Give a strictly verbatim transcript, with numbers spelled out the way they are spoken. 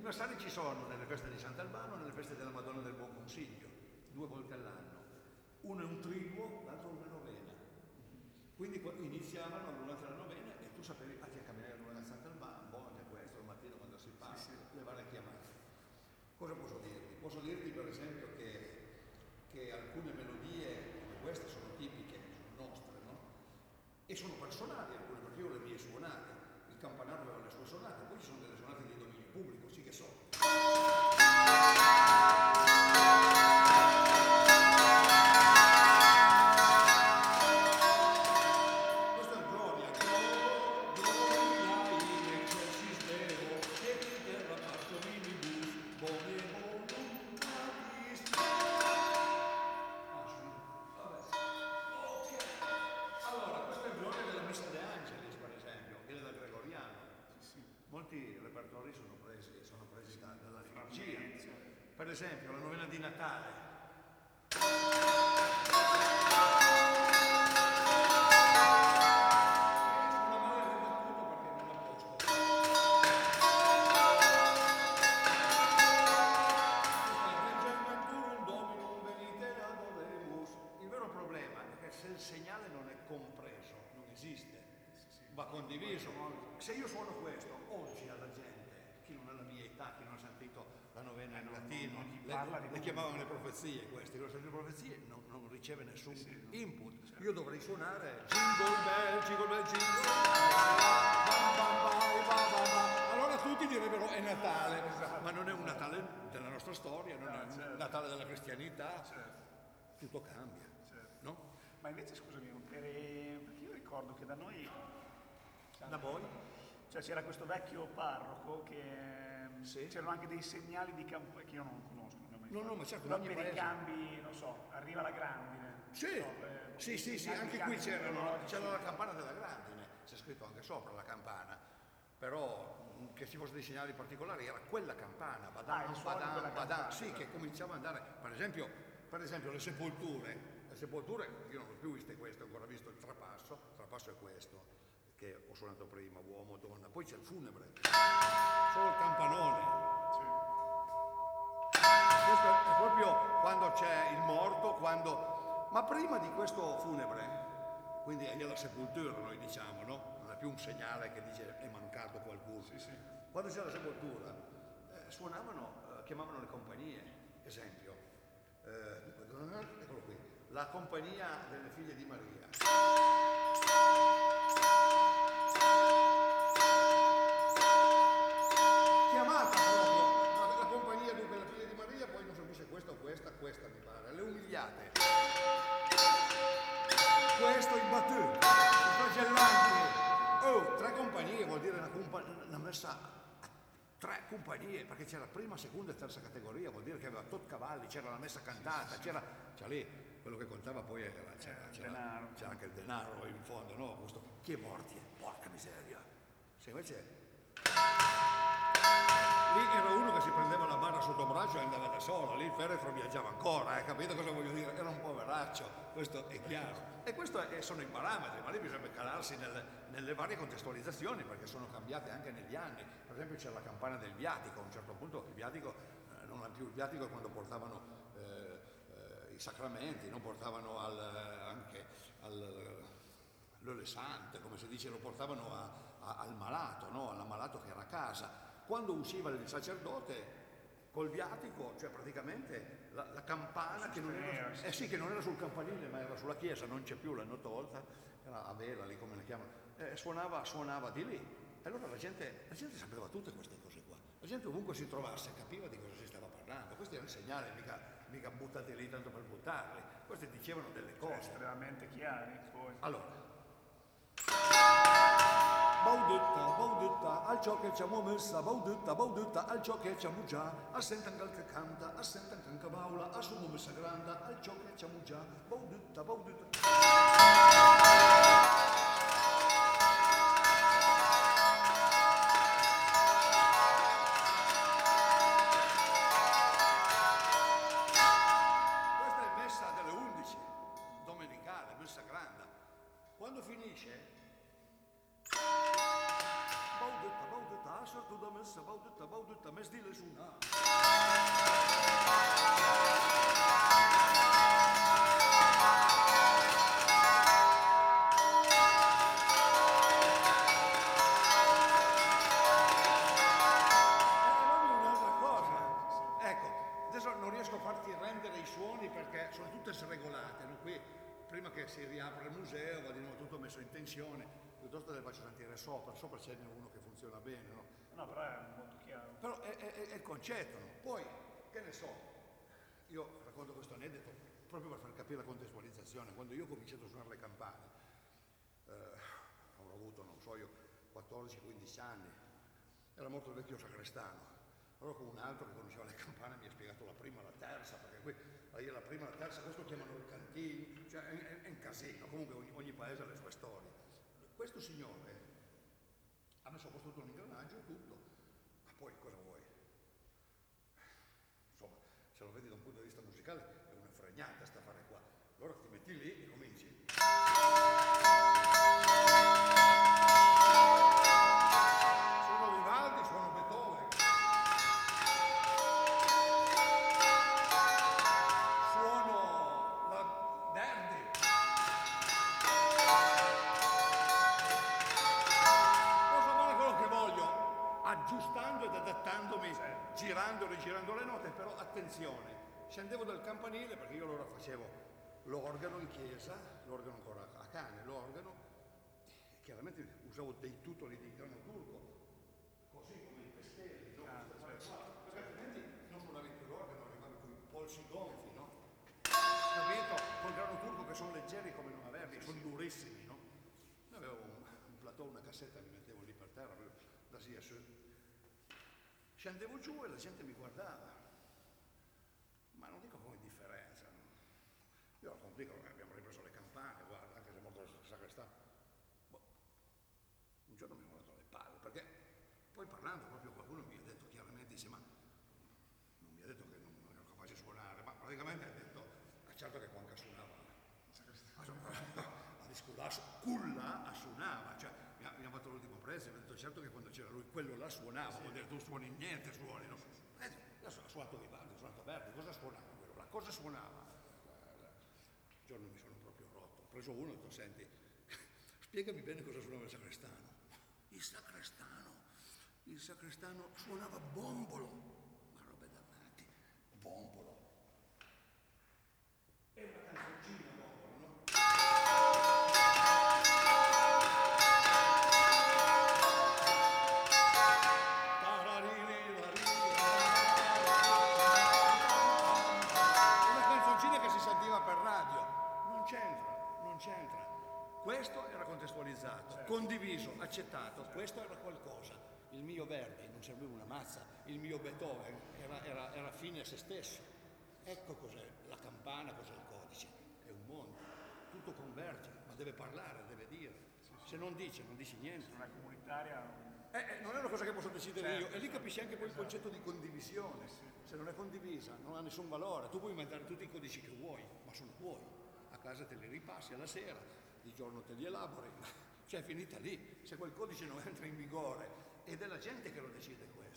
universali ci sono nelle feste di Sant'Albano e nelle feste della Madonna del Buon Consiglio, due volte all'anno. Uno è un triduo, l'altro una novena. Quindi iniziavano durante la novena e tu sapevi a chi camminare l'una a Sant'Albano, boh, anche questo, al mattino quando si passa, sì, sì. Le varie chiamate. Cosa posso dirti? Posso dirti per esempio che, che alcune melodie come queste sono tipiche, sono nostre, no? E sono personali alcune, perché io ho le mie suonate, il campanario aveva le sue suonate, poi ci sono delle suonate di dominio pubblico, sì che so. Molti repertori sono presi, sono presi da, dalla liturgia. Per esempio, la novena di Natale. Una male ribattuta perché non a posto. Il vero problema è che se il segnale non è compreso, non esiste, va condiviso. Se io suono questo oggi alla gente, chi non ha la mia età, chi non ha sentito la novena in latino, le, le chiamavano le profezie queste, le profezie non, non riceve nessun sì, sì, input. Certo. Io dovrei suonare jingle bell, jingle bell, jingle bam, bam, bam, bam, bam. Allora tutti direbbero è Natale, esatto. Ma non è un Natale della nostra storia, non no, è un certo. Natale della cristianità, certo. Tutto cambia, certo. No? Ma invece scusami, per, perché io ricordo che da noi da voi? Cioè c'era questo vecchio parroco che sì. C'erano anche dei segnali di campo che io non conosco, non no, no, ma certo, però per i cambi, non so, arriva la grandine. Sì, no, eh, sì, sì, sì, anche qui c'era, c'era la campana della grandine, c'è scritto anche sopra la campana, però che ci fossero dei segnali particolari era quella campana, badam, ah, badam, badam, sì, che cominciava ad andare, per esempio, per esempio le sepolture, le sepolture, io non ho più viste queste, ho ancora visto il trapasso, il trapasso è questo, che ho suonato prima, uomo, donna, poi c'è il funebre, solo il campanone. Sì. Questo è proprio quando c'è il morto, quando... ma prima di questo funebre, quindi è la sepoltura noi diciamo, no? Non è più un segnale che dice è mancato qualcuno. Sì, sì. Quando c'è la sepoltura, eh, suonavano, eh, chiamavano le compagnie, esempio, eh, eccolo qui, la compagnia delle figlie di Maria. Chiamata proprio la, la compagnia dunque la figlia di Maria, poi non so se questa o questa, questa mi pare, le umiliate. Questo il battù, i flagellanti. Oh, tre compagnie vuol dire una, compa- una messa a tre compagnie, perché c'era prima, seconda e terza categoria, vuol dire che aveva tot cavalli, c'era la messa cantata, c'era, c'era lì, quello che contava poi era, c'era, c'era, c'era anche il denaro in fondo, no? Questo, chi è morti? Porca miseria. Se invece... lì era uno che si prendeva la barra sotto braccio e andava da solo, lì il feretro viaggiava ancora, eh, capito cosa voglio dire? Era un poveraccio, questo è chiaro. E questo è, sono i parametri, ma lì bisogna calarsi nelle, nelle varie contestualizzazioni, perché sono cambiate anche negli anni. Per esempio c'era la campana del viatico, a un certo punto il viatico, eh, non è più il viatico quando portavano eh, eh, i sacramenti, non portavano al, anche all'ole sante, come si dice, lo portavano a, a, al malato, no? All'ammalato che era a casa. Quando usciva il sacerdote col viatico, cioè praticamente la, la campana che non, era, eh sì, che non era sul campanile ma era sulla chiesa, non c'è più, l'hanno tolta, era a vela lì come le chiamano, eh, suonava, suonava di lì. E allora la gente, la gente sapeva tutte queste cose qua, la gente ovunque si trovasse capiva di cosa si stava parlando, questi erano segnali, mica, mica buttati lì tanto per buttarli, questi dicevano delle cose. Cioè, estremamente chiari poi. Allora, baudetta, baudetta, al ciò che ci abbiamo messa, baudetta, baudetta, al ciò che ci abbiamo già, a sentan che canta, a sentan che baula, a sumo messa grande, al ciò che ci abbiamo già, baudetta, baudetta. Questa è messa delle undici, domenicale, messa grande. Quando finisce, baudetta, baudetta, assorto da messa, baudetta, baudetta, mes di le sue possono farti rendere i suoni perché sono tutte sregolate, no? Qui prima che si riapre il museo va di nuovo tutto messo in tensione, piuttosto le faccio sentire sopra, sopra c'è uno che funziona bene, no? No, però è molto chiaro. Però è, è, è il concetto, no? Poi, che ne so, io racconto questo aneddoto proprio per far capire la contestualizzazione. Quando io ho cominciato a suonare le campane, eh, avrò avuto, non so io, quattordici quindici anni, era morto il vecchio sacrestano. Allora con un altro che conosceva le campane mi ha spiegato la prima e la terza, perché qui io la prima e la terza, questo chiamano il cantino, cioè è, è, è un casino, comunque ogni, ogni paese ha le sue storie. Questo signore ha messo a posto tutto l'ingranaggio e tutto, ma poi cosa vuoi? Insomma, se lo vedi da un punto di vista musicale è una fregnata sta fare qua. Allora ti metti lì e cominci. Suono Vivaldi, suono Beethoven. Suono la Verdi. Posso fare quello che voglio, aggiustando ed adattandomi, girando e rigirando le note, però attenzione, scendevo dal campanile perché io allora facevo l'organo in chiesa, l'organo ancora a cane, l'organo, e chiaramente usavo dei tutoli di grano turco, così come i pestelli, no? Ah, perché altrimenti non suonavi più l'organo, arrivavi con i polsi gonfi, no? Capito? Col grano turco che sono leggeri come non averli, sono durissimi, no? Avevo un, un plateau, una cassetta, mi mettevo lì per terra, da sì a su. Scendevo giù e la gente mi guardava, ma non dico come differenza. No? Io lo complico, abbiamo ripreso le campane, guarda, anche se è morto il sacrestano. Boh. Un giorno mi ha guardato le palle, perché poi parlando proprio qualcuno mi ha detto chiaramente, dice, ma non mi ha detto che non, non ero capace di suonare, ma praticamente ha detto, ah, certo che quando suonava, a disculasso, culla suonava, cioè mi ha, mi ha fatto l'ultimo prezzo, mi ha detto certo che quando c'era lui quello là suonava, vuol dire tu suoni niente, suoni, no? Eh, io ho suonato Vivaldi, ho suonato Verdi, cosa suonava quello là? Cosa suonava? Un giorno mi sono proprio rotto, ho preso uno e ho detto, senti, spiegami bene cosa suonava il sacrestano. Il sacrestano, il sacrestano suonava bombolo, ma robe da matti, bombolo. È una canzoncina bombolo, no? Per radio, non c'entra, non c'entra. Questo era contestualizzato, certo. Condiviso, accettato, certo. Questo era qualcosa. Il mio Verdi non serviva una mazza, il mio Beethoven era, era, era fine a se stesso. Ecco cos'è la campana, cos'è il codice. È un mondo, tutto converge, ma deve parlare, deve dire. Sì, sì. Se non dice, non dici niente. Se non è comunitaria... Eh, eh, non è una cosa che posso decidere certo, io, e lì certo, capisci anche poi esatto. Il concetto di condivisione. Sì. Se non è condivisa non ha nessun valore, tu puoi inventare tutti i codici che vuoi, ma sono tuoi, a casa te li ripassi alla sera, di giorno te li elabori, cioè è finita lì, se quel codice non entra in vigore ed è la gente che lo decide questo.